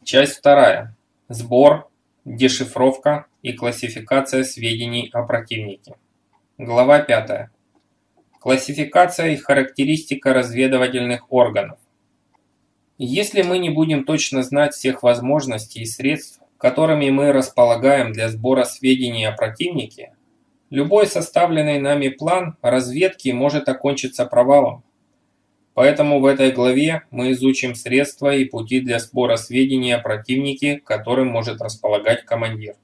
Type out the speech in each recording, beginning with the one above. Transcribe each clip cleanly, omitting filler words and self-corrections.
Часть вторая. Сбор, дешифровка и классификация сведений о противнике. Глава 5. Классификация и характеристика разведывательных органов. Если мы не будем точно знать всех возможностей и средств, которыми мы располагаем для сбора сведений о противнике, любой составленный нами план разведки может окончиться провалом. Поэтому в этой главе мы изучим средства и пути для сбора сведений о противнике, которым может располагать командир.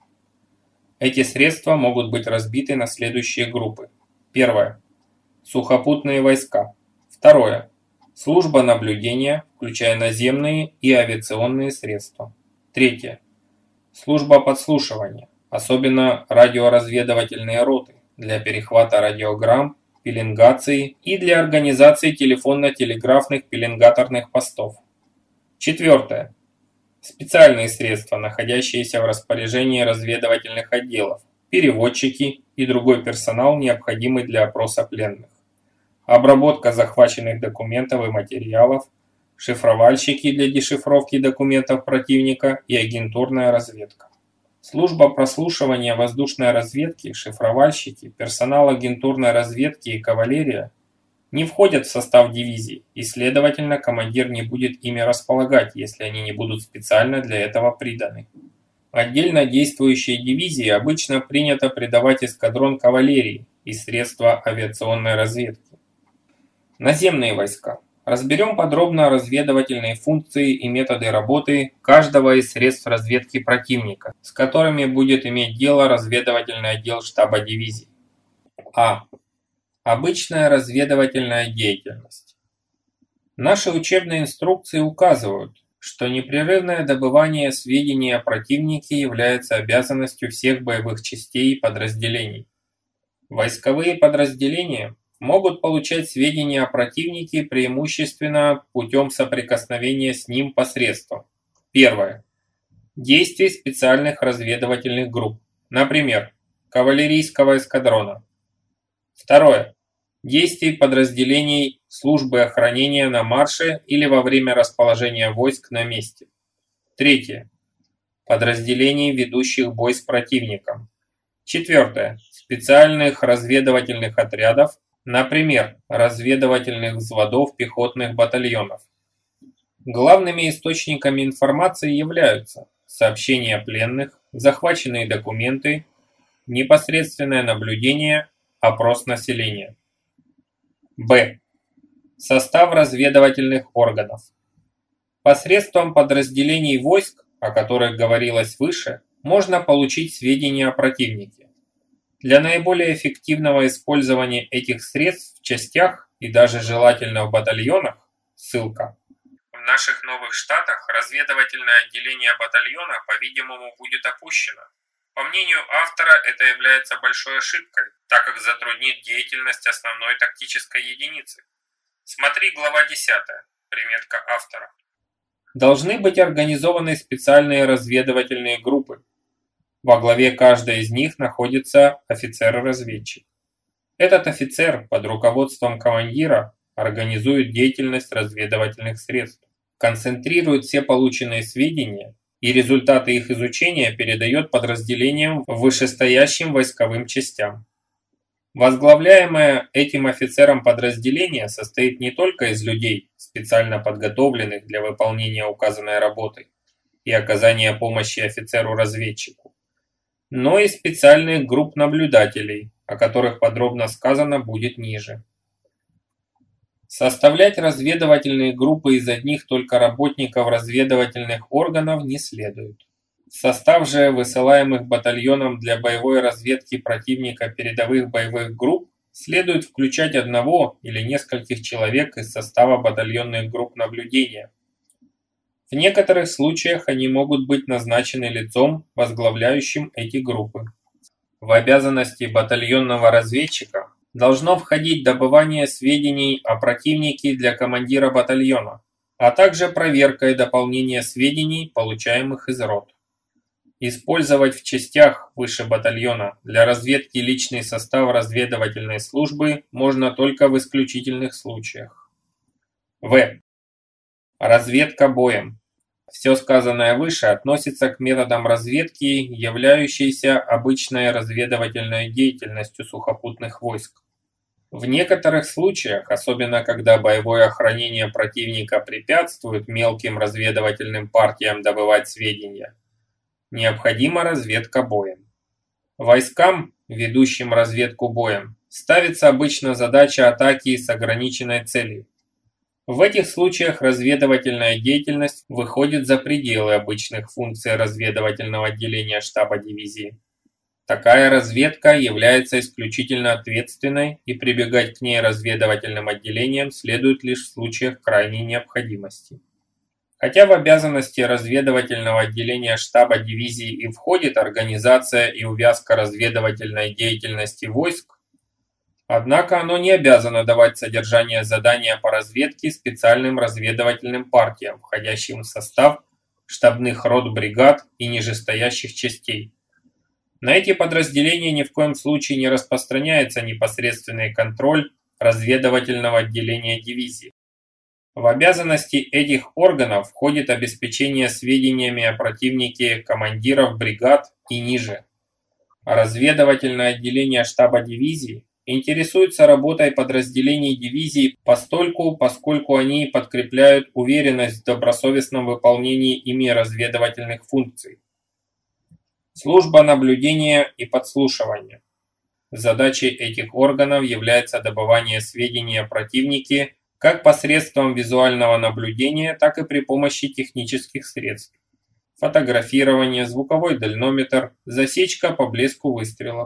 Эти средства могут быть разбиты на следующие группы. Первое. Сухопутные войска. Второе. Служба наблюдения, включая наземные и авиационные средства. Третье. Служба подслушивания, особенно радиоразведывательные роты для перехвата радиограмм, пеленгации и для организации телефонно-телеграфных пеленгаторных постов. Четвертое. Специальные средства, находящиеся в распоряжении разведывательных отделов, переводчики и другой персонал, необходимый для опроса пленных. Обработка захваченных документов и материалов, шифровальщики для дешифровки документов противника и агентурная разведка. Служба прослушивания воздушной разведки, шифровальщики, персонал агентурной разведки и кавалерия не входят в состав дивизий, и, следовательно, командир не будет ими располагать, если они не будут специально для этого приданы. Отдельно действующие дивизии обычно принято придавать эскадрон кавалерии и средства авиационной разведки. Наземные войска. Разберем подробно разведывательные функции и методы работы каждого из средств разведки противника, с которыми будет иметь дело разведывательный отдел штаба дивизии. А. Обычная разведывательная деятельность. Наши учебные инструкции указывают, что непрерывное добывание сведений о противнике является обязанностью всех боевых частей и подразделений. Войсковые подразделения могут получать сведения о противнике преимущественно путем соприкосновения с ним посредством. Первое. Действий специальных разведывательных групп, например, кавалерийского эскадрона. Второе. Действий подразделений службы охранения на марше или во время расположения войск на месте. Третье. Подразделений, ведущих бой с противником. Четвертое. Специальных разведывательных отрядов, например, разведывательных взводов пехотных батальонов. Главными источниками информации являются сообщения пленных, захваченные документы, непосредственное наблюдение, опрос населения. Б. Состав разведывательных органов. Посредством подразделений войск, о которых говорилось выше, можно получить сведения о противнике. Для наиболее эффективного использования этих средств в частях и даже желательно в батальонах, ссылка. В наших новых штатах разведывательное отделение батальона, по-видимому, будет опущено. По мнению автора, это является большой ошибкой, так как затруднит деятельность основной тактической единицы. Смотри глава 10, приметка автора. Должны быть организованы специальные разведывательные группы. Во главе каждой из них находится офицер-разведчик. Этот офицер под руководством командира организует деятельность разведывательных средств, концентрирует все полученные сведения и результаты их изучения передает подразделениям вышестоящим войсковым частям. Возглавляемое этим офицером подразделение состоит не только из людей, специально подготовленных для выполнения указанной работы и оказания помощи офицеру-разведчику, но и специальных групп наблюдателей, о которых подробно сказано будет ниже. Составлять разведывательные группы из одних только работников разведывательных органов не следует. В состав же высылаемых батальоном для боевой разведки противника передовых боевых групп следует включать одного или нескольких человек из состава батальонных групп наблюдения. В некоторых случаях они могут быть назначены лицом, возглавляющим эти группы. В обязанности батальонного разведчика должно входить добывание сведений о противнике для командира батальона, а также проверка и дополнение сведений, получаемых из рот. Использовать в частях выше батальона для разведки личный состав разведывательной службы можно только в исключительных случаях. В. Разведка боем. Все сказанное выше относится к методам разведки, являющейся обычной разведывательной деятельностью сухопутных войск. В некоторых случаях, особенно когда боевое охранение противника препятствует мелким разведывательным партиям добывать сведения, необходима разведка боем. Войскам, ведущим разведку боем, ставится обычно задача атаки с ограниченной целью. В этих случаях разведывательная деятельность выходит за пределы обычных функций разведывательного отделения штаба дивизии. Такая разведка является исключительно ответственной, и прибегать к ней разведывательным отделениям следует лишь в случаях крайней необходимости. Хотя в обязанности разведывательного отделения штаба дивизии и входит организация и увязка разведывательной деятельности войск, однако оно не обязано давать содержание задания по разведке специальным разведывательным партиям, входящим в состав штабных рот бригад и нижестоящих частей. На эти подразделения ни в коем случае не распространяется непосредственный контроль разведывательного отделения дивизии. В обязанности этих органов входит обеспечение сведениями о противнике командиров бригад и ниже. А разведывательное отделение штаба дивизии интересуется работой подразделений дивизии поскольку они подкрепляют уверенность в добросовестном выполнении ими разведывательных функций. Служба наблюдения и подслушивания. Задачей этих органов является добывание сведений о противнике как посредством визуального наблюдения, так и при помощи технических средств. Фотографирование, звуковой дальнометр, засечка по блеску выстрелов.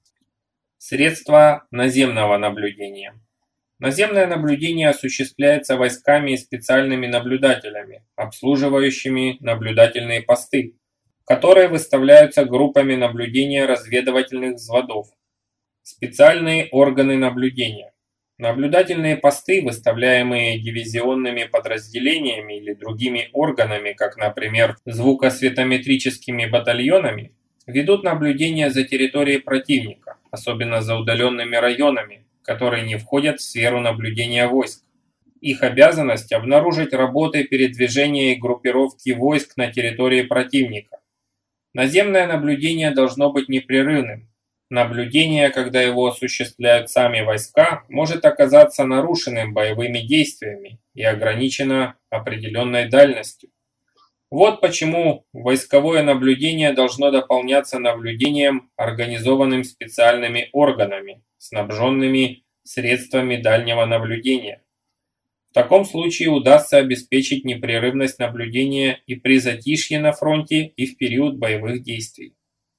Средства наземного наблюдения. Наземное наблюдение осуществляется войсками и специальными наблюдателями, обслуживающими наблюдательные посты, которые выставляются группами наблюдения разведывательных взводов. Специальные органы наблюдения. Наблюдательные посты, выставляемые дивизионными подразделениями или другими органами, как, например, звукосветометрическими батальонами, ведут наблюдение за территорией противника, особенно за удаленными районами, которые не входят в сферу наблюдения войск. Их обязанность – обнаружить работы передвижения и группировки войск на территории противника. Наземное наблюдение должно быть непрерывным. Наблюдение, когда его осуществляют сами войска, может оказаться нарушенным боевыми действиями и ограничено определенной дальностью. Вот почему войсковое наблюдение должно дополняться наблюдением, организованным специальными органами, снабженными средствами дальнего наблюдения. В таком случае удастся обеспечить непрерывность наблюдения и при затишье на фронте, и в период боевых действий.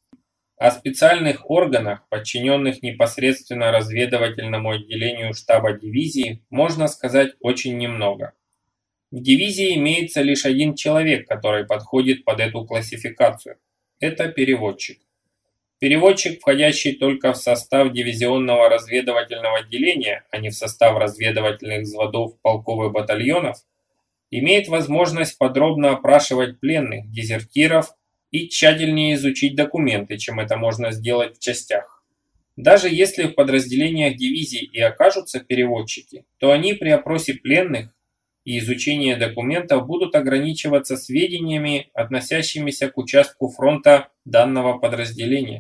О специальных органах, подчиненных непосредственно разведывательному отделению штаба дивизии, можно сказать очень немного. В дивизии имеется лишь один человек, который подходит под эту классификацию. Это переводчик. Переводчик, входящий только в состав дивизионного разведывательного отделения, а не в состав разведывательных взводов полков и батальонов, имеет возможность подробно опрашивать пленных, дезертиров и тщательнее изучить документы, чем это можно сделать в частях. Даже если в подразделениях дивизии и окажутся переводчики, то они при опросе пленных и изучении документов будут ограничиваться сведениями, относящимися к участку фронта данного подразделения.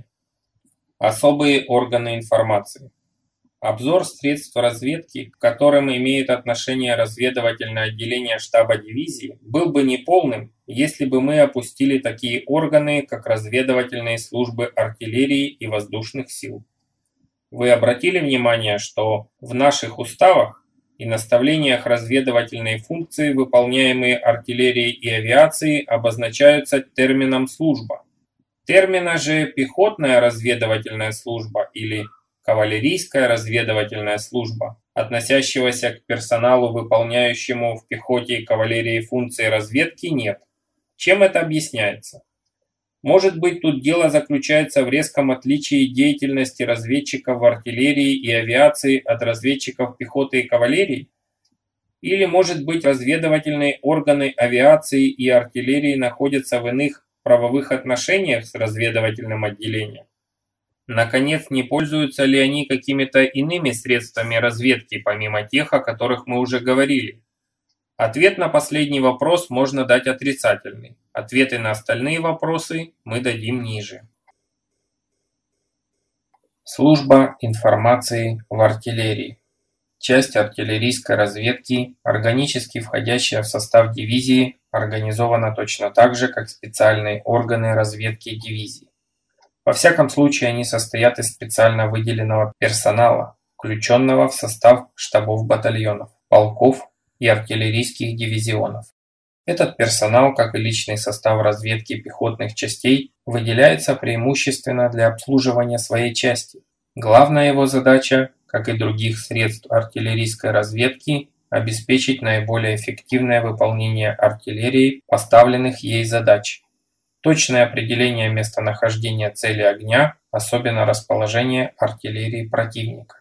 Особые органы информации. Обзор средств разведки, к которым имеет отношение разведывательное отделение штаба дивизии, был бы неполным, если бы мы опустили такие органы, как разведывательные службы артиллерии и воздушных сил. Вы обратили внимание, что в наших уставах и наставлениях разведывательные функции, выполняемые артиллерией и авиацией, обозначаются термином «служба». Термина же «пехотная разведывательная служба» или «кавалерийская разведывательная служба», относящегося к персоналу, выполняющему в пехоте и кавалерии функции разведки, нет. Чем это объясняется? Может быть, тут дело заключается в резком отличии деятельности разведчиков в артиллерии и авиации от разведчиков пехоты и кавалерии? Или, может быть, разведывательные органы авиации и артиллерии находятся в иных правовых отношениях с разведывательным отделением? Наконец, не пользуются ли они какими-то иными средствами разведки, помимо тех, о которых мы уже говорили? Ответ на последний вопрос можно дать отрицательный. Ответы на остальные вопросы мы дадим ниже. Служба информации в артиллерии. Часть артиллерийской разведки, органически входящая в состав дивизии, организована точно так же, как специальные органы разведки дивизии. Во всяком случае, они состоят из специально выделенного персонала, включенного в состав штабов батальонов, полков и артиллерийских дивизионов. Этот персонал, как и личный состав разведки пехотных частей, выделяется преимущественно для обслуживания своей части. Главная его задача, как и других средств артиллерийской разведки, обеспечить наиболее эффективное выполнение артиллерией поставленных ей задач. Точное определение местонахождения цели огня, особенно расположение артиллерии противника.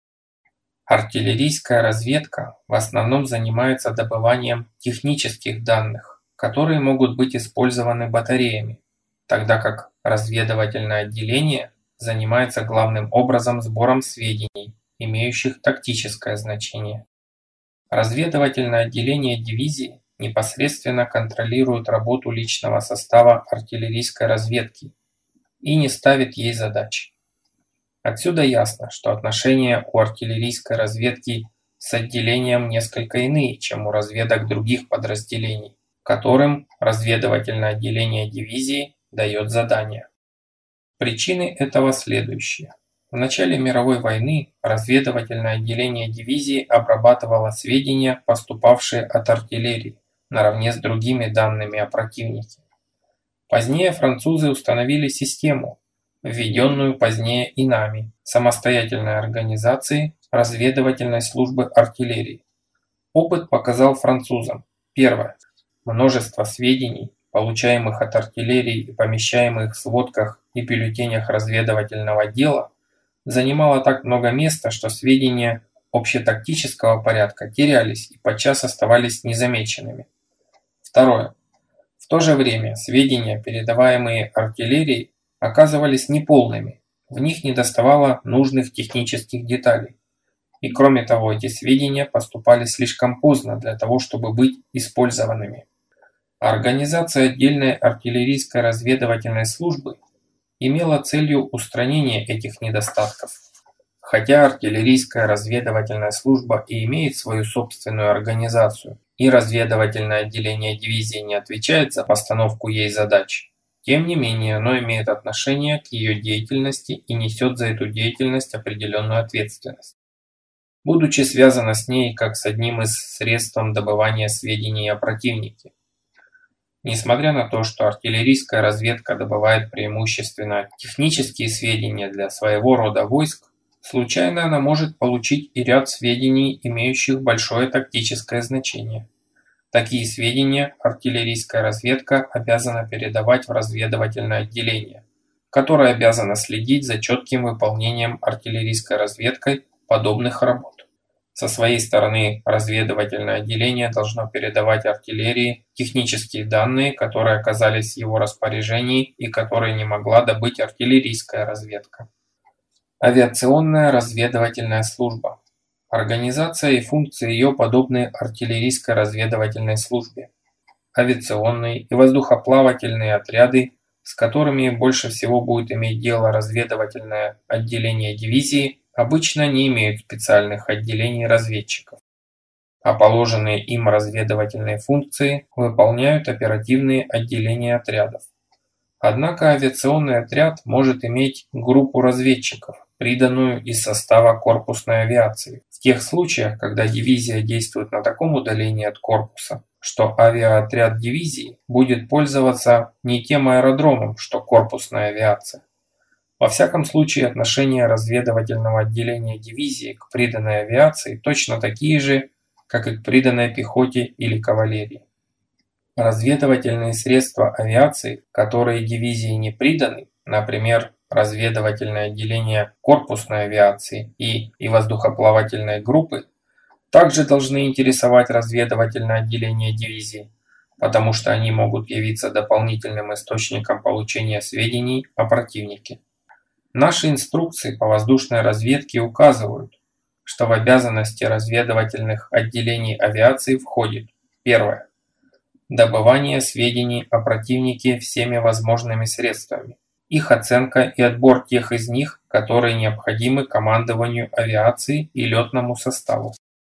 Артиллерийская разведка в основном занимается добыванием технических данных, которые могут быть использованы батареями, тогда как разведывательное отделение занимается главным образом сбором сведений, имеющих тактическое значение. Разведывательное отделение дивизии непосредственно контролирует работу личного состава артиллерийской разведки и не ставит ей задач. Отсюда ясно, что отношения у артиллерийской разведки с отделением несколько иные, чем у разведок других подразделений, которым разведывательное отделение дивизии дает задания. Причины этого следующие. В начале мировой войны разведывательное отделение дивизии обрабатывало сведения, поступавшие от артиллерии, наравне с другими данными о противнике. Позднее французы установили систему, введенную позднее и нами, самостоятельной организации разведывательной службы артиллерии. Опыт показал французам: первое, множество сведений, получаемых от артиллерии и помещаемых в сводках и бюллетенях разведывательного отдела, занимало так много места, что сведения общетактического порядка терялись и подчас оставались незамеченными. Второе. В то же время сведения, передаваемые артиллерией, оказывались неполными, в них недоставало нужных технических деталей. И кроме того, эти сведения поступали слишком поздно для того, чтобы быть использованными. Организация отдельной артиллерийской разведывательной службы имела целью устранения этих недостатков. Хотя артиллерийская разведывательная служба и имеет свою собственную организацию, и разведывательное отделение дивизии не отвечает за постановку ей задач, тем не менее оно имеет отношение к ее деятельности и несет за эту деятельность определенную ответственность, будучи связано с ней как с одним из средств добывания сведений о противнике. Несмотря на то, что артиллерийская разведка добывает преимущественно технические сведения для своего рода войск, случайно она может получить и ряд сведений, имеющих большое тактическое значение. Такие сведения артиллерийская разведка обязана передавать в разведывательное отделение, которое обязано следить за четким выполнением артиллерийской разведкой подобных работ. Со своей стороны разведывательное отделение должно передавать артиллерии технические данные, которые оказались в его распоряжении и которые не могла добыть артиллерийская разведка. Авиационная разведывательная служба. Организация и функции ее подобны артиллерийской разведывательной службе. Авиационные и воздухоплавательные отряды, с которыми больше всего будет иметь дело разведывательное отделение дивизии, обычно не имеют специальных отделений разведчиков, а положенные им разведывательные функции выполняют оперативные отделения отрядов. Однако авиационный отряд может иметь группу разведчиков, приданную из состава корпусной авиации. В тех случаях, когда дивизия действует на таком удалении от корпуса, что авиаотряд дивизии будет пользоваться не тем аэродромом, что корпусная авиация. Во всяком случае, отношения разведывательного отделения дивизии к приданной авиации точно такие же, как и к приданной пехоте или кавалерии. Разведывательные средства авиации, которые дивизии не приданы, например, разведывательное отделение корпусной авиации и воздухоплавательной группы, также должны интересовать разведывательное отделение дивизии, потому что они могут явиться дополнительным источником получения сведений о противнике. Наши инструкции по воздушной разведке указывают, что в обязанности разведывательных отделений авиации входит Первое. Добывание сведений о противнике всеми возможными средствами. Их оценка и отбор тех из них, которые необходимы командованию авиации и летному составу.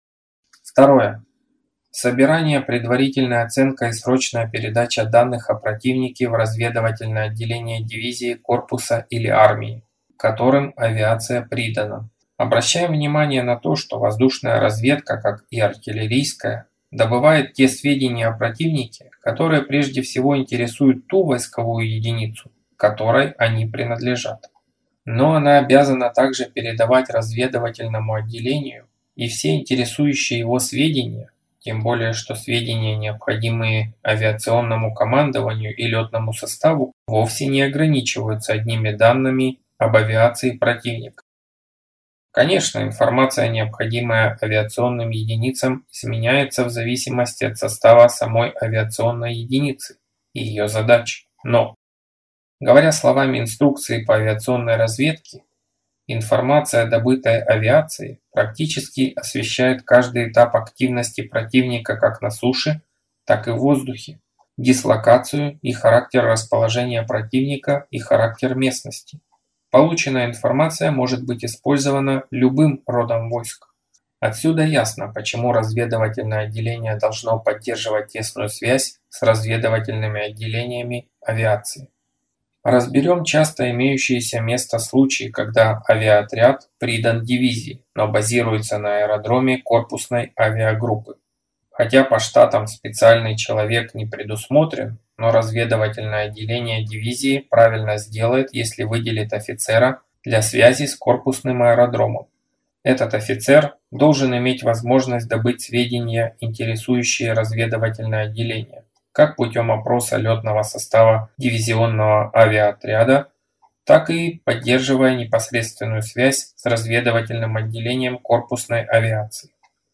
Второе. Собирание, предварительная оценка и срочная передача данных о противнике в разведывательное отделение дивизии, корпуса или армии, которым авиация придана. Обращаем внимание на то, что воздушная разведка, как и артиллерийская, добывает те сведения о противнике, которые прежде всего интересуют ту войсковую единицу, которой они принадлежат. Но она обязана также передавать разведывательному отделению и все интересующие его сведения, тем более что сведения, необходимые авиационному командованию и летному составу, вовсе не ограничиваются одними данными об авиации противника. Конечно, информация, необходимая авиационным единицам, изменяется в зависимости от состава самой авиационной единицы и ее задач. Но, говоря словами инструкции по авиационной разведке, информация, добытая авиацией, практически освещает каждый этап активности противника как на суше, так и в воздухе, дислокацию и характер расположения противника и характер местности. Полученная информация может быть использована любым родом войск. Отсюда ясно, почему разведывательное отделение должно поддерживать тесную связь с разведывательными отделениями авиации. Разберем часто имеющиеся место случаи, когда авиаотряд придан дивизии, но базируется на аэродроме корпусной авиагруппы. Хотя по штатам специальный человек не предусмотрен, но разведывательное отделение дивизии правильно сделает, если выделит офицера для связи с корпусным аэродромом. Этот офицер должен иметь возможность добыть сведения, интересующие разведывательное отделение, как путем опроса летного состава дивизионного авиаотряда, так и поддерживая непосредственную связь с разведывательным отделением корпусной авиации.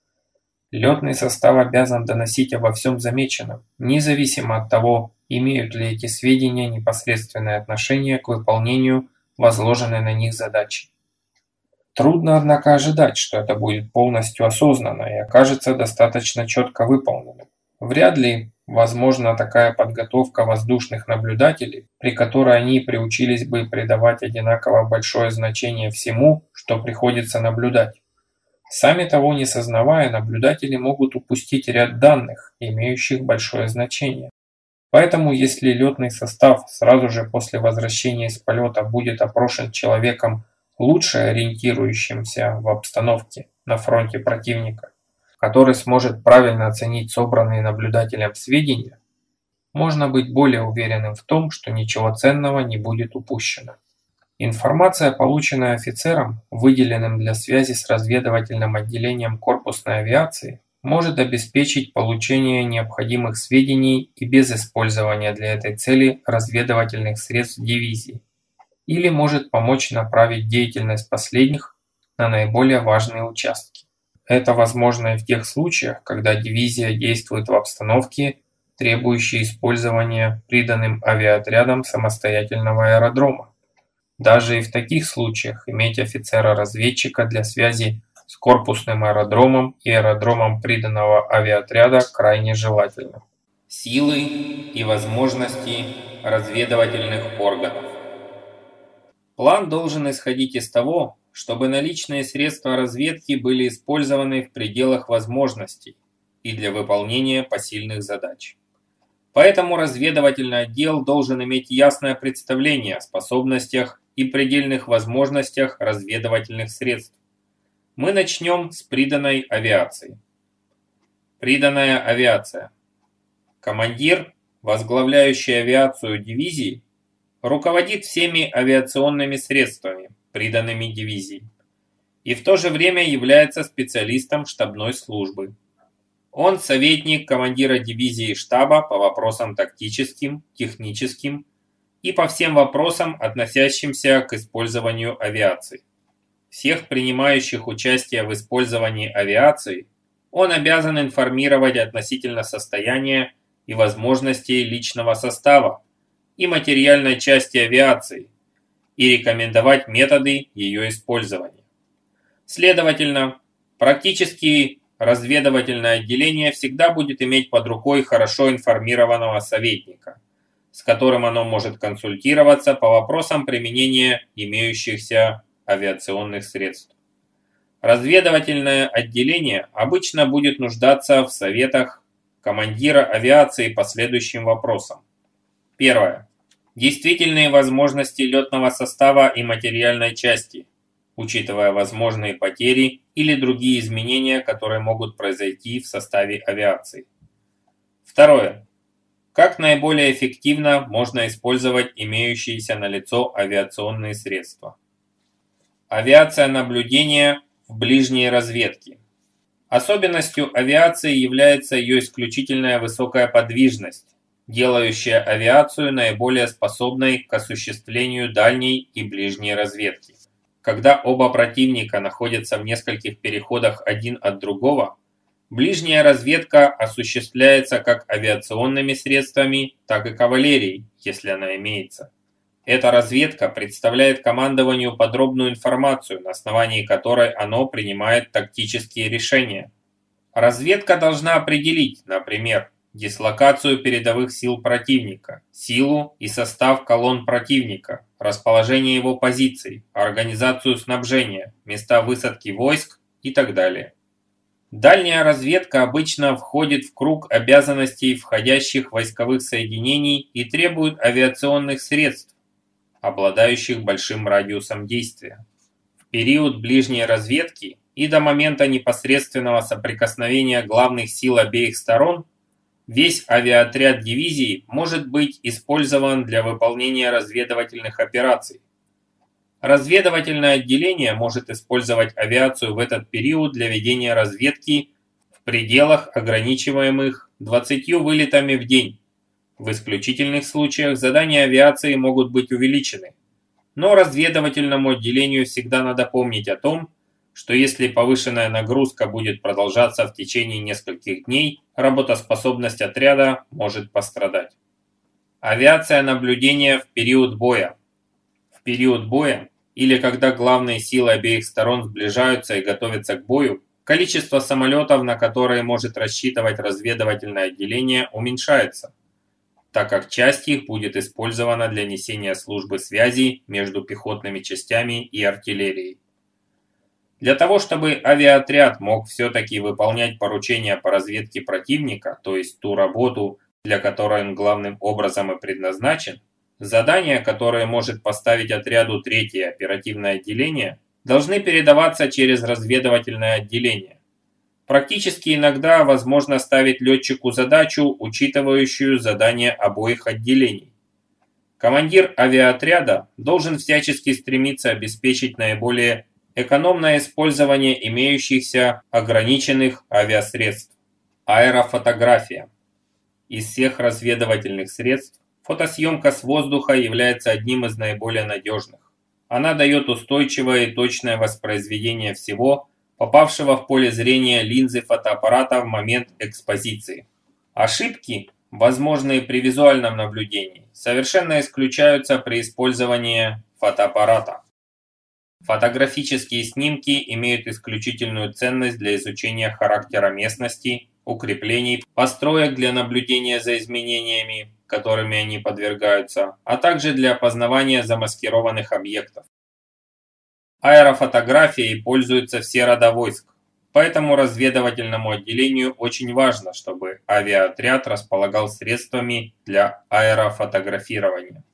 Летный состав обязан доносить обо всем замеченном, независимо от того, имеют ли эти сведения непосредственное отношение к выполнению возложенной на них задачи. Трудно, однако, ожидать, что это будет полностью осознанно и окажется достаточно четко выполненным. Вряд ли возможна такая подготовка воздушных наблюдателей, при которой они приучились бы придавать одинаково большое значение всему, что приходится наблюдать. Сами того не сознавая, наблюдатели могут упустить ряд данных, имеющих большое значение. Поэтому, если летный состав сразу же после возвращения из полета будет опрошен человеком, лучше ориентирующимся в обстановке на фронте противника, который сможет правильно оценить собранные наблюдателем сведения, можно быть более уверенным в том, что ничего ценного не будет упущено. Информация, полученная офицером, выделенным для связи с разведывательным отделением корпусной авиации, может обеспечить получение необходимых сведений и без использования для этой цели разведывательных средств дивизии, или может помочь направить деятельность последних на наиболее важные участки. Это возможно и в тех случаях, когда дивизия действует в обстановке, требующей использования приданным авиаотрядом самостоятельного аэродрома. Даже и в таких случаях иметь офицера-разведчика для связи с корпусным аэродромом и аэродромом приданного авиаотряда крайне желательно. Силы и возможности разведывательных органов. План должен исходить из того, чтобы наличные средства разведки были использованы в пределах возможностей и для выполнения посильных задач. Поэтому разведывательный отдел должен иметь ясное представление о способностях и предельных возможностях разведывательных средств. Мы начнем с приданной авиации. Приданная авиация. Командир, возглавляющий авиацию дивизии, руководит всеми авиационными средствами, приданными дивизии, и в то же время является специалистом штабной службы. Он советник командира дивизии штаба по вопросам тактическим, техническим и по всем вопросам, относящимся к использованию авиации. Всех принимающих участие в использовании авиации он обязан информировать относительно состояния и возможностей личного состава и материальной части авиации и рекомендовать методы ее использования. Следовательно, практически разведывательное отделение всегда будет иметь под рукой хорошо информированного советника, с которым оно может консультироваться по вопросам применения имеющихся авиационных средств. Разведывательное отделение обычно будет нуждаться в советах командира авиации по следующим вопросам. Первое. Действительные возможности летного состава и материальной части, учитывая возможные потери или другие изменения, которые могут произойти в составе авиации. Второе. Как наиболее эффективно можно использовать имеющиеся налицо авиационные средства. Авиация наблюдения в ближней разведке. Особенностью авиации является ее исключительная высокая подвижность, делающая авиацию наиболее способной к осуществлению дальней и ближней разведки. Когда оба противника находятся в нескольких переходах один от другого, ближняя разведка осуществляется как авиационными средствами, так и кавалерией, если она имеется. Эта разведка представляет командованию подробную информацию, на основании которой оно принимает тактические решения. Разведка должна определить, например, дислокацию передовых сил противника, силу и состав колонн противника, расположение его позиций, организацию снабжения, места высадки войск и так далее. Дальняя разведка обычно входит в круг обязанностей входящих войсковых соединений и требует авиационных средств, обладающих большим радиусом действия. В период ближней разведки и до момента непосредственного соприкосновения главных сил обеих сторон весь авиаотряд дивизии может быть использован для выполнения разведывательных операций. Разведывательное отделение может использовать авиацию в этот период для ведения разведки в пределах, ограничиваемых 20 вылетами в день. В исключительных случаях задания авиации могут быть увеличены. Но разведывательному отделению всегда надо помнить о том, что если повышенная нагрузка будет продолжаться в течение нескольких дней, работоспособность отряда может пострадать. Авиация наблюдения в период боя. В период боя, или когда главные силы обеих сторон сближаются и готовятся к бою, количество самолетов, на которые может рассчитывать разведывательное отделение, уменьшается, так как часть их будет использована для несения службы связи между пехотными частями и артиллерией. Для того, чтобы авиаотряд мог все-таки выполнять поручения по разведке противника, то есть ту работу, для которой он главным образом и предназначен, задания, которые может поставить отряду третье оперативное отделение, должны передаваться через разведывательное отделение. Практически иногда возможно ставить летчику задачу, учитывающую задания обоих отделений. Командир авиаотряда должен всячески стремиться обеспечить наиболее экономное использование имеющихся ограниченных авиасредств. Аэрофотография. Из всех разведывательных средств фотосъемка с воздуха является одним из наиболее надежных. Она дает устойчивое и точное воспроизведение всего, попавшего в поле зрения линзы фотоаппарата в момент экспозиции. Ошибки, возможные при визуальном наблюдении, совершенно исключаются при использовании фотоаппарата. Фотографические снимки имеют исключительную ценность для изучения характера местности, укреплений, построек для наблюдения за изменениями, которыми они подвергаются, а также для опознавания замаскированных объектов. Аэрофотографией пользуются все рода войск, поэтому разведывательному отделению очень важно, чтобы авиаотряд располагал средствами для аэрофотографирования.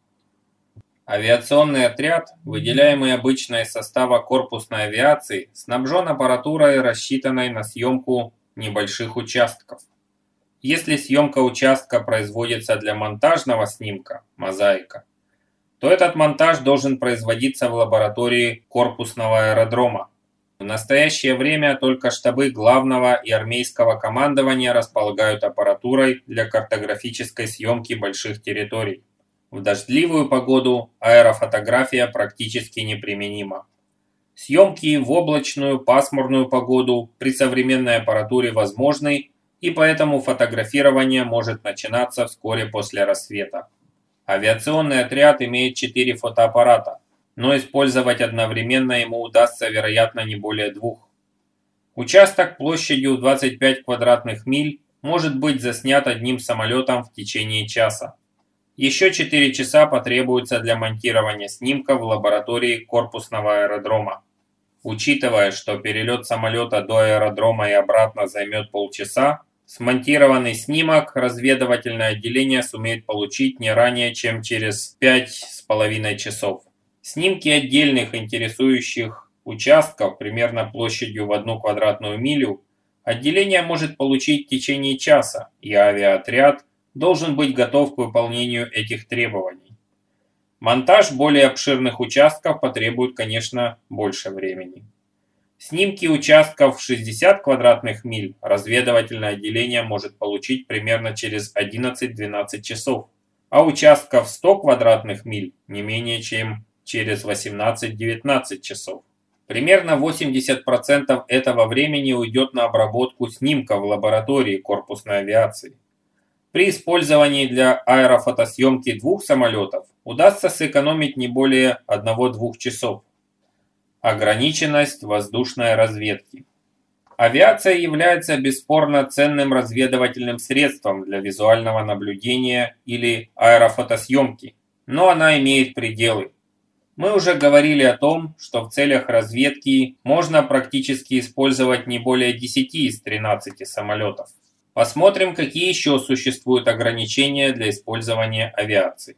Авиационный отряд, выделяемый обычно из состава корпусной авиации, снабжен аппаратурой, рассчитанной на съемку небольших участков. Если съемка участка производится для монтажного снимка, мозаика, то этот монтаж должен производиться в лаборатории корпусного аэродрома. В настоящее время только штабы главного и армейского командования располагают аппаратурой для картографической съемки больших территорий. В дождливую погоду аэрофотография практически неприменима. Съемки в облачную, пасмурную погоду при современной аппаратуре возможны, и поэтому фотографирование может начинаться вскоре после рассвета. Авиационный отряд имеет 4 фотоаппарата, но использовать одновременно ему удастся, вероятно, не более 2. Участок площадью 25 квадратных миль может быть заснят одним самолетом в течение часа. Еще 4 часа потребуется для монтирования снимков в лаборатории корпусного аэродрома. Учитывая, что перелет самолета до аэродрома и обратно займет полчаса, смонтированный снимок разведывательное отделение сумеет получить не ранее, чем через 5,5 часов. Снимки отдельных интересующих участков примерно площадью в 1 квадратную милю отделение может получить в течение часа, и авиаотряд должен быть готов к выполнению этих требований. Монтаж более обширных участков потребует, конечно, больше времени. Снимки участков в 60 квадратных миль разведывательное отделение может получить примерно через 11-12 часов, а участков в 100 квадратных миль не менее чем через 18-19 часов. Примерно 80% этого времени уйдет на обработку снимков в лаборатории корпусной авиации. При использовании для аэрофотосъемки 2 самолетов удастся сэкономить не более 1-2 часов. Ограниченность воздушной разведки. Авиация является бесспорно ценным разведывательным средством для визуального наблюдения или аэрофотосъемки, но она имеет пределы. Мы уже говорили о том, что в целях разведки можно практически использовать не более 10 из 13 самолетов. Посмотрим, какие еще существуют ограничения для использования авиации.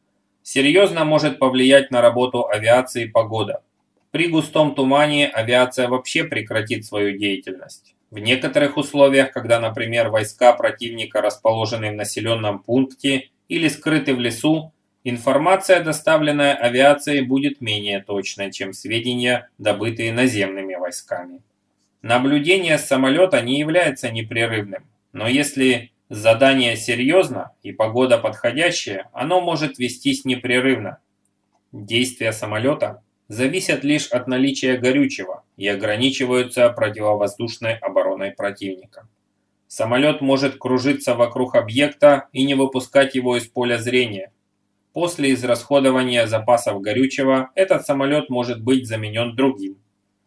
Серьезно может повлиять на работу авиации погода. При густом тумане авиация вообще прекратит свою деятельность. В некоторых условиях, когда, например, войска противника расположены в населенном пункте или скрыты в лесу, информация, доставленная авиацией, будет менее точной, чем сведения, добытые наземными войсками. Наблюдение с самолета не является непрерывным, но если задание серьезно и погода подходящая, оно может вестись непрерывно. Действия самолета зависят лишь от наличия горючего и ограничиваются противовоздушной обороной противника. Самолет может кружиться вокруг объекта и не выпускать его из поля зрения. После израсходования запасов горючего этот самолет может быть заменен другим.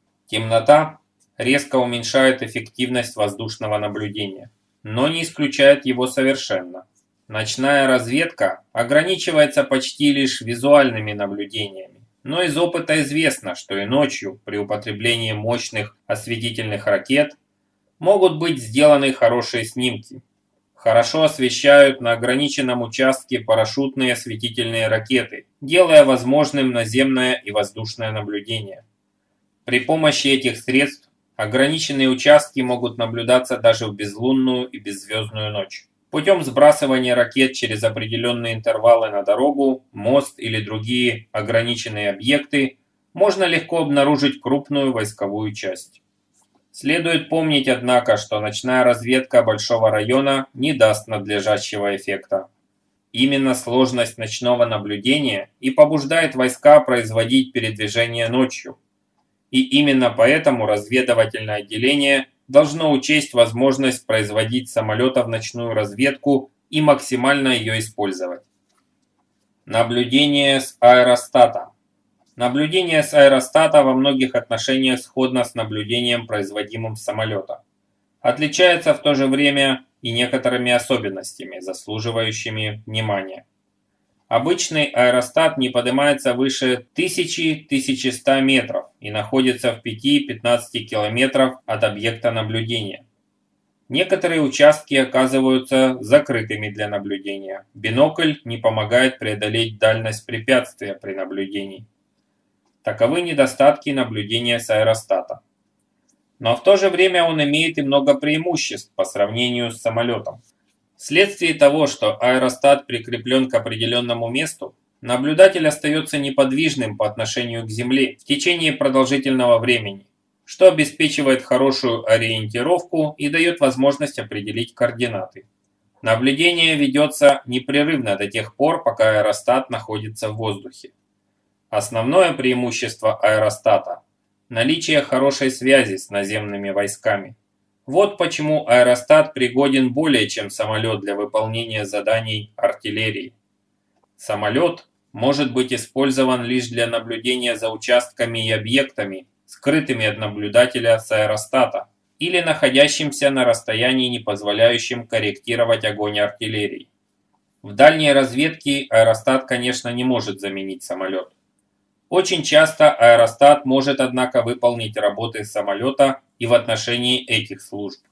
Темнота резко уменьшает эффективность воздушного наблюдения, но не исключает его совершенно. Ночная разведка ограничивается почти лишь визуальными наблюдениями, но из опыта известно, что и ночью при употреблении мощных осветительных ракет могут быть сделаны хорошие снимки. Хорошо освещают на ограниченном участке парашютные осветительные ракеты, делая возможным наземное и воздушное наблюдение. При помощи этих средств ограниченные участки могут наблюдаться даже в безлунную и беззвездную ночь. Путем сбрасывания ракет через определенные интервалы на дорогу, мост или другие ограниченные объекты можно легко обнаружить крупную войсковую часть. Следует помнить, однако, что ночная разведка большого района не даст надлежащего эффекта. Именно сложность ночного наблюдения и побуждает войска производить передвижение ночью. И именно поэтому разведывательное отделение должно учесть возможность производить с самолета в ночную разведку и максимально ее использовать. Наблюдение с аэростата. Наблюдение с аэростата во многих отношениях сходно с наблюдением, производимым с самолета. Отличается в то же время и некоторыми особенностями, заслуживающими внимания. Обычный аэростат не поднимается выше 1000-1100 метров и находится в 5-15 километров от объекта наблюдения. Некоторые участки оказываются закрытыми для наблюдения. Бинокль не помогает преодолеть дальность препятствия при наблюдении. Таковы недостатки наблюдения с аэростата. Но в то же время он имеет и много преимуществ по сравнению с самолетом. Вследствие того, что аэростат прикреплен к определенному месту, наблюдатель остается неподвижным по отношению к Земле в течение продолжительного времени, что обеспечивает хорошую ориентировку и дает возможность определить координаты. Наблюдение ведется непрерывно до тех пор, пока аэростат находится в воздухе. Основное преимущество аэростата – наличие хорошей связи с наземными войсками. Вот почему аэростат пригоден более чем самолет для выполнения заданий артиллерии. Самолет может быть использован лишь для наблюдения за участками и объектами, скрытыми от наблюдателя с аэростата, или находящимся на расстоянии, не позволяющем корректировать огонь артиллерии. В дальней разведке аэростат, конечно, не может заменить самолет. Очень часто аэростат может, однако, выполнить работы самолета и в отношении этих служб.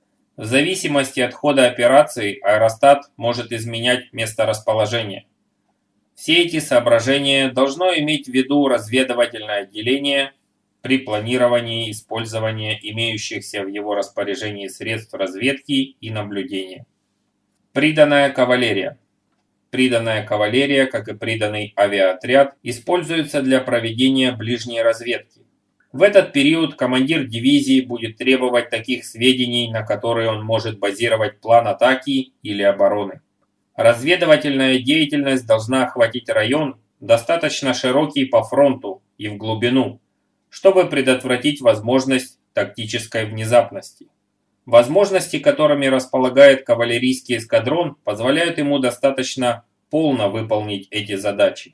В зависимости от хода операции аэростат может изменять месторасположение. Все эти соображения должно иметь в виду разведывательное отделение при планировании использования имеющихся в его распоряжении средств разведки и наблюдения. Приданная кавалерия. Приданная кавалерия, как и приданный авиаотряд, используется для проведения ближней разведки. В этот период командир дивизии будет требовать таких сведений, на которые он может базировать план атаки или обороны. Разведывательная деятельность должна охватить район, достаточно широкий по фронту и в глубину, чтобы предотвратить возможность тактической внезапности. Возможности, которыми располагает кавалерийский эскадрон, позволяют ему достаточно полно выполнить эти задачи.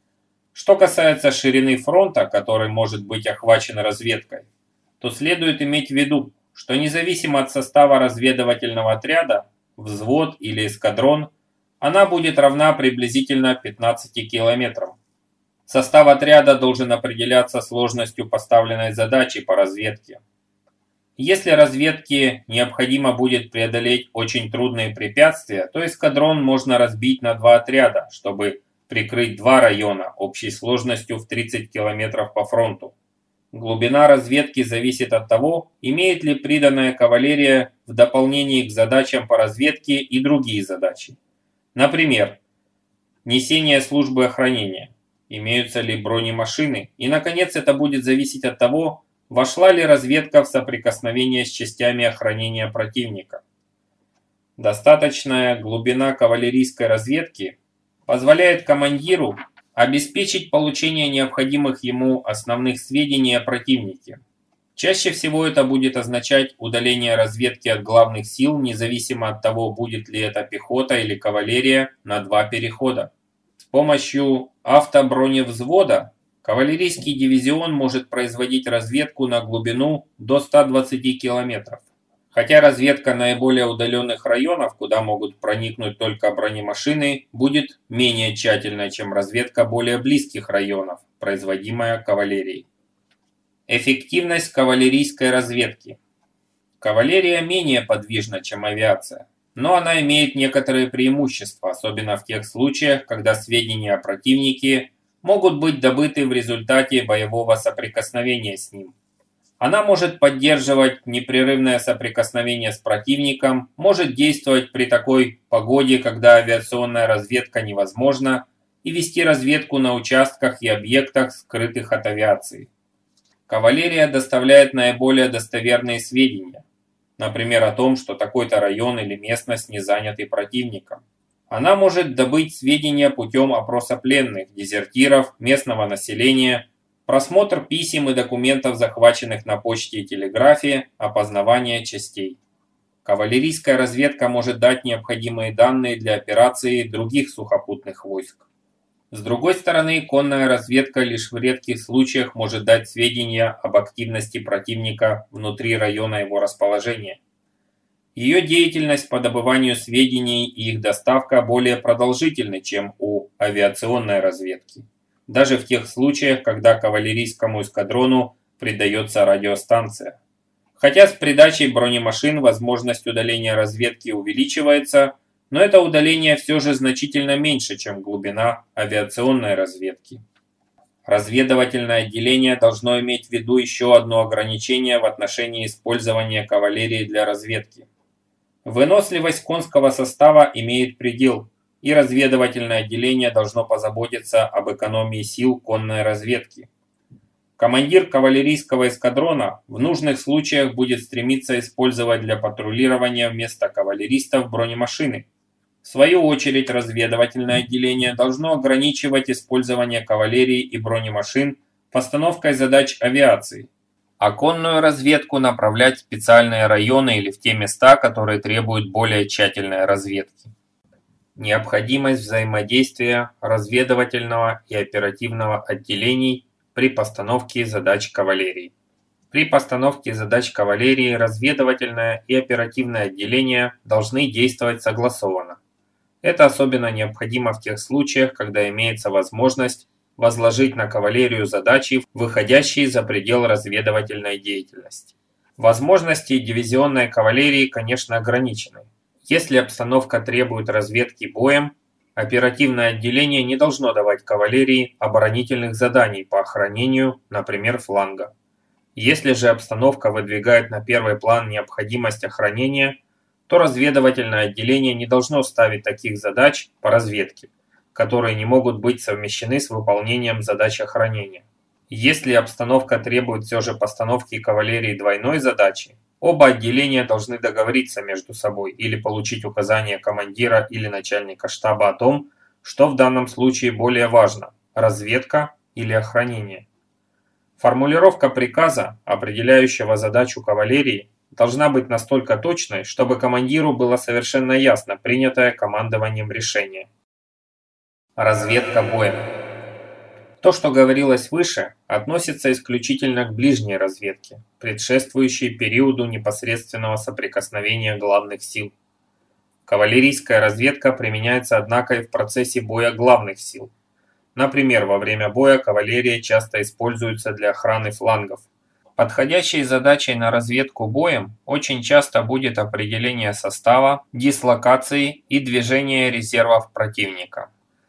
Что касается ширины фронта, который может быть охвачен разведкой, то следует иметь в виду, что независимо от состава разведывательного отряда, взвод или эскадрон, она будет равна приблизительно 15 километрам. Состав отряда должен определяться сложностью поставленной задачи по разведке. Если разведке необходимо будет преодолеть очень трудные препятствия, то эскадрон можно разбить на два отряда, чтобы прикрыть два района общей сложностью в 30 километров по фронту. Глубина разведки зависит от того, имеет ли приданная кавалерия в дополнении к задачам по разведке и другие задачи. Например, несение службы охранения, имеются ли бронемашины, и, наконец, это будет зависеть от того, вошла ли разведка в соприкосновение с частями охранения противника. Достаточная глубина кавалерийской разведки позволяет командиру обеспечить получение необходимых ему основных сведений о противнике. Чаще всего это будет означать удаление разведки от главных сил, независимо от того, будет ли это пехота или кавалерия, на два перехода. С помощью автоброневзвода кавалерийский дивизион может производить разведку на глубину до 120 километров. Хотя разведка наиболее удаленных районов, куда могут проникнуть только бронемашины, будет менее тщательной, чем разведка более близких районов, производимая кавалерией. Эффективность кавалерийской разведки. Кавалерия менее подвижна, чем авиация, но она имеет некоторые преимущества, особенно в тех случаях, когда сведения о противнике могут быть добыты в результате боевого соприкосновения с ним. Она может поддерживать непрерывное соприкосновение с противником, может действовать при такой погоде, когда авиационная разведка невозможна, и вести разведку на участках и объектах, скрытых от авиации. Кавалерия доставляет наиболее достоверные сведения, например, о том, что такой-то район или местность не заняты противником. Она может добыть сведения путем опроса пленных, дезертиров, местного населения, просмотр писем и документов, захваченных на почте и телеграфе, опознавание частей. Кавалерийская разведка может дать необходимые данные для операции других сухопутных войск. С другой стороны, конная разведка лишь в редких случаях может дать сведения об активности противника внутри района его расположения. Ее деятельность по добыванию сведений и их доставка более продолжительны, чем у авиационной разведки. Даже в тех случаях, когда кавалерийскому эскадрону придается радиостанция. Хотя с придачей бронемашин возможность удаления разведки увеличивается, но это удаление все же значительно меньше, чем глубина авиационной разведки. Разведывательное отделение должно иметь в виду еще одно ограничение в отношении использования кавалерии для разведки. Выносливость конского состава имеет предел, и разведывательное отделение должно позаботиться об экономии сил конной разведки. Командир кавалерийского эскадрона в нужных случаях будет стремиться использовать для патрулирования вместо кавалеристов бронемашины. В свою очередь, разведывательное отделение должно ограничивать использование кавалерии и бронемашин постановкой задач авиации, а конную разведку направлять в специальные районы или в те места, которые требуют более тщательной разведки. Необходимость взаимодействия разведывательного и оперативного отделений при постановке задач кавалерии. При постановке задач кавалерии разведывательное и оперативное отделение должны действовать согласованно. Это особенно необходимо в тех случаях, когда имеется возможность возложить на кавалерию задачи, выходящие за предел разведывательной деятельности. Возможности дивизионной кавалерии, конечно, ограничены. Если обстановка требует разведки боем, оперативное отделение не должно давать кавалерии оборонительных заданий по охранению, например, фланга. Если же обстановка выдвигает на первый план необходимость охранения, то разведывательное отделение не должно ставить таких задач по разведке, которые не могут быть совмещены с выполнением задач охранения. Если обстановка требует все же постановки кавалерии двойной задачи, оба отделения должны договориться между собой или получить указание командира или начальника штаба о том, что в данном случае более важно – разведка или охранение. Формулировка приказа, определяющего задачу кавалерии, должна быть настолько точной, чтобы командиру было совершенно ясно принятое командованием решение. Разведка боем. То, что говорилось выше, относится исключительно к ближней разведке, предшествующей периоду непосредственного соприкосновения главных сил. Кавалерийская разведка применяется, однако, и в процессе боя главных сил. Например, во время боя кавалерия часто используется для охраны флангов. Подходящей задачей на разведку боем очень часто будет определение состава, дислокации и движения резервов противника.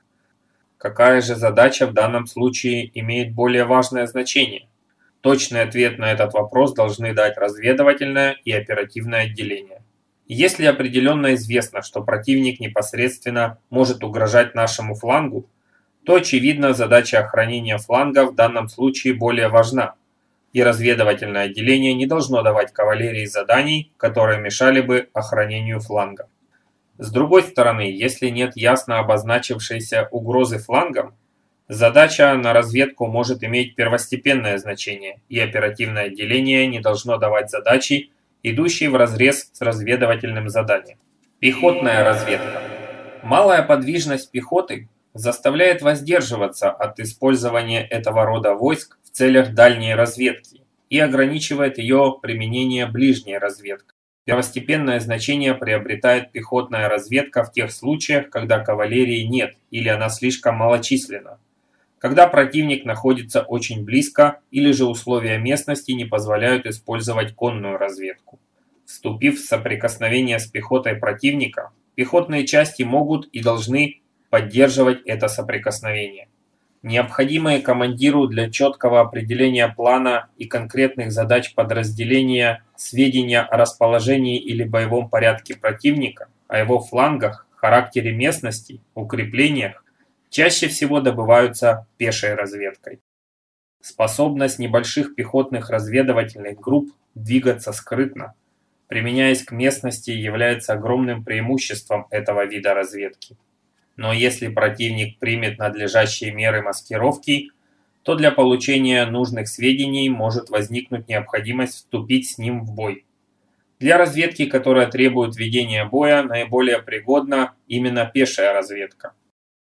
Какая же задача в данном случае имеет более важное значение? Точный ответ на этот вопрос должны дать разведывательное и оперативное отделение. Если определенно известно, что противник непосредственно может угрожать нашему флангу, то, очевидно, задача охранения фланга в данном случае более важна, и разведывательное отделение не должно давать кавалерии заданий, которые мешали бы охранению фланга. С другой стороны, если нет ясно обозначившейся угрозы флангом, задача на разведку может иметь первостепенное значение, и оперативное отделение не должно давать задачи, идущие вразрез с разведывательным заданием. Пехотная разведка. Малая подвижность пехоты заставляет воздерживаться от использования этого рода войск в целях дальней разведки и ограничивает ее применение ближней разведкой. Первостепенное значение приобретает пехотная разведка в тех случаях, когда кавалерии нет или она слишком малочисленна, когда противник находится очень близко или же условия местности не позволяют использовать конную разведку. Вступив в соприкосновение с пехотой противника, пехотные части могут и должны поддерживать это соприкосновение. Необходимые командиру для четкого определения плана и конкретных задач подразделения сведения о расположении или боевом порядке противника, о его флангах, характере местности, укреплениях, чаще всего добываются пешей разведкой. Способность небольших пехотных разведывательных групп двигаться скрытно, применяясь к местности, является огромным преимуществом этого вида разведки. Но если противник примет надлежащие меры маскировки, то для получения нужных сведений может возникнуть необходимость вступить с ним в бой. Для разведки, которая требует ведения боя, наиболее пригодна именно пешая разведка.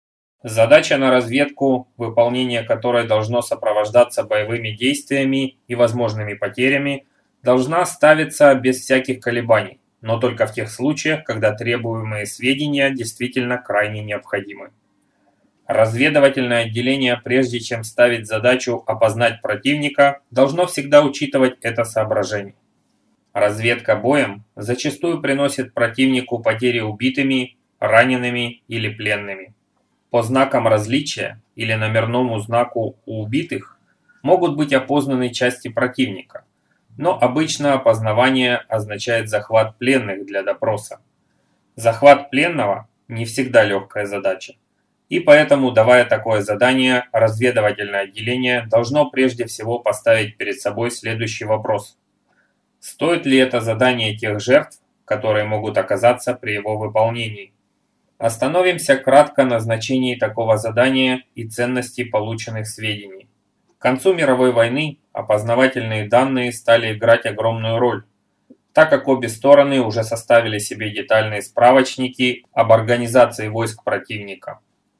Задача на разведку, выполнение которой должно сопровождаться боевыми действиями и возможными потерями, должна ставиться без всяких колебаний, но только в тех случаях, когда требуемые сведения действительно крайне необходимы. Разведывательное отделение, прежде чем ставить задачу опознать противника, должно всегда учитывать это соображение. Разведка боем зачастую приносит противнику потери убитыми, ранеными или пленными. По знакам различия или номерному знаку у убитых могут быть опознаны части противника, но обычно опознавание означает захват пленных для допроса. Захват пленного не всегда легкая задача, и поэтому, давая такое задание, разведывательное отделение должно прежде всего поставить перед собой следующий вопрос. Стоит ли это задание тех жертв, которые могут оказаться при его выполнении? Остановимся кратко на значении такого задания и ценности полученных сведений. К концу мировой войны опознавательные данные стали играть огромную роль, так как обе стороны уже составили себе детальные справочники об организации войск противника.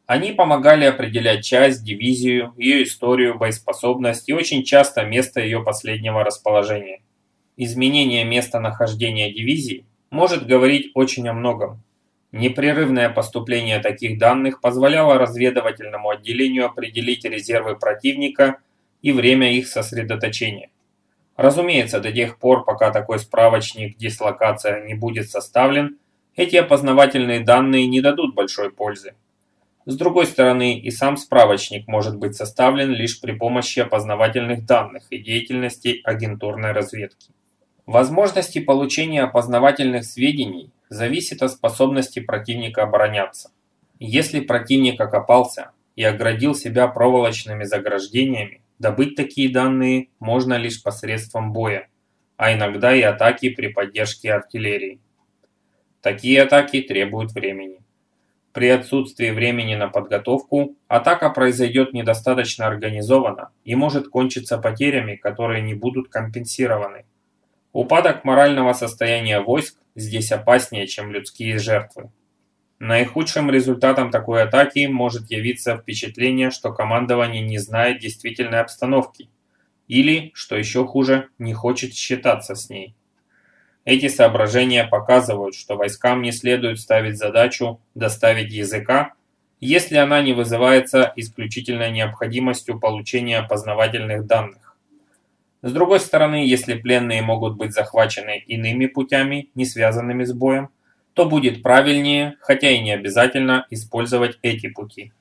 Они помогали определять часть, дивизию, ее историю, боеспособность и очень часто место ее последнего расположения. Изменение местонахождения дивизии может говорить очень о многом. Непрерывное поступление таких данных позволяло разведывательному отделению определить резервы противника и время их сосредоточения. Разумеется, до тех пор, пока такой справочник дислокация не будет составлен, эти опознавательные данные не дадут большой пользы. С другой стороны, и сам справочник может быть составлен лишь при помощи опознавательных данных и деятельности агентурной разведки. Возможности получения опознавательных сведений зависят от способности противника обороняться. Если противник окопался и оградил себя проволочными заграждениями, добыть такие данные можно лишь посредством боя, а иногда и атаки при поддержке артиллерии. Такие атаки требуют времени. При отсутствии времени на подготовку атака произойдет недостаточно организованно и может кончиться потерями, которые не будут компенсированы. Упадок морального состояния войск здесь опаснее, чем людские жертвы. Наихудшим результатом такой атаки может явиться впечатление, что командование не знает действительной обстановки, или, что еще хуже, не хочет считаться с ней. Эти соображения показывают, что войскам не следует ставить задачу доставить языка, если она не вызывается исключительной необходимостью получения опознавательных данных. С другой стороны, если пленные могут быть захвачены иными путями, не связанными с боем, то будет правильнее, хотя и не обязательно, использовать эти пути.